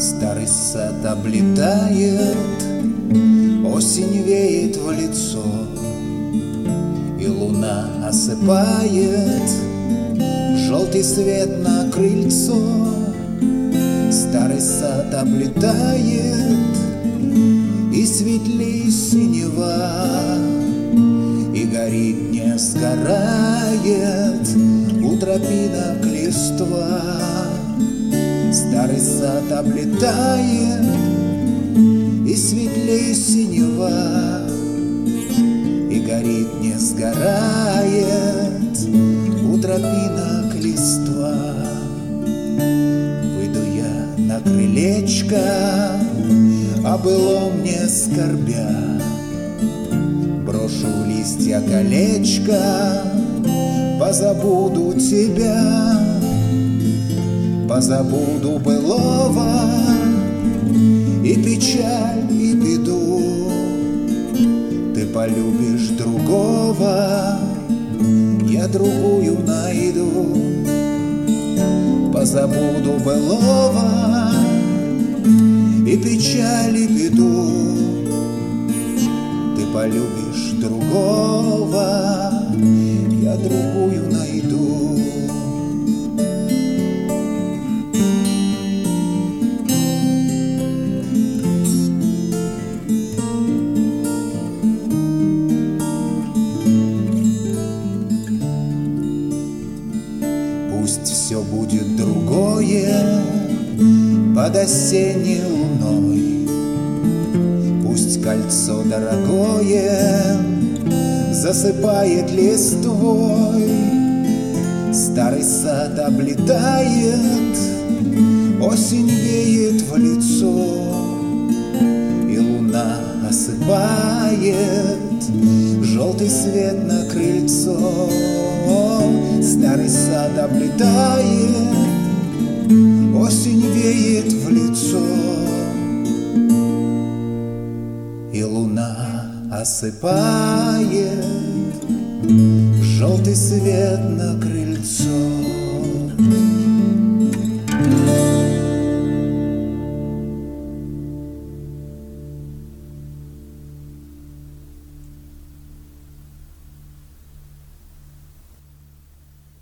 Старый сад облетает, осень веет в лицо, и луна осыпает желтый свет на крыльцо. Старый сад облетает, и светлей синева, и горит, не сгорает у тропинок листва. Старый сад облетает, и светлей синева, и горит, не сгорает у тропинок листва. Выйду я на крылечко, о былом не скорбя, брошу в листья колечко, позабуду тебя. Позабуду былого и печаль, и беду. Ты полюбишь другого, я другую найду. Позабуду былого и печаль, и беду. Ты полюбишь другого, я другую найду. Пусть все будет другое под осенней луной, пусть кольцо дорогое засыпает листвой. Старый сад облетает, осень веет в лицо, и луна осыпает желтый свет на крыльцо. Старый сад облетает, осень веет в лицо, и луна осыпает желтый свет на крыльцо.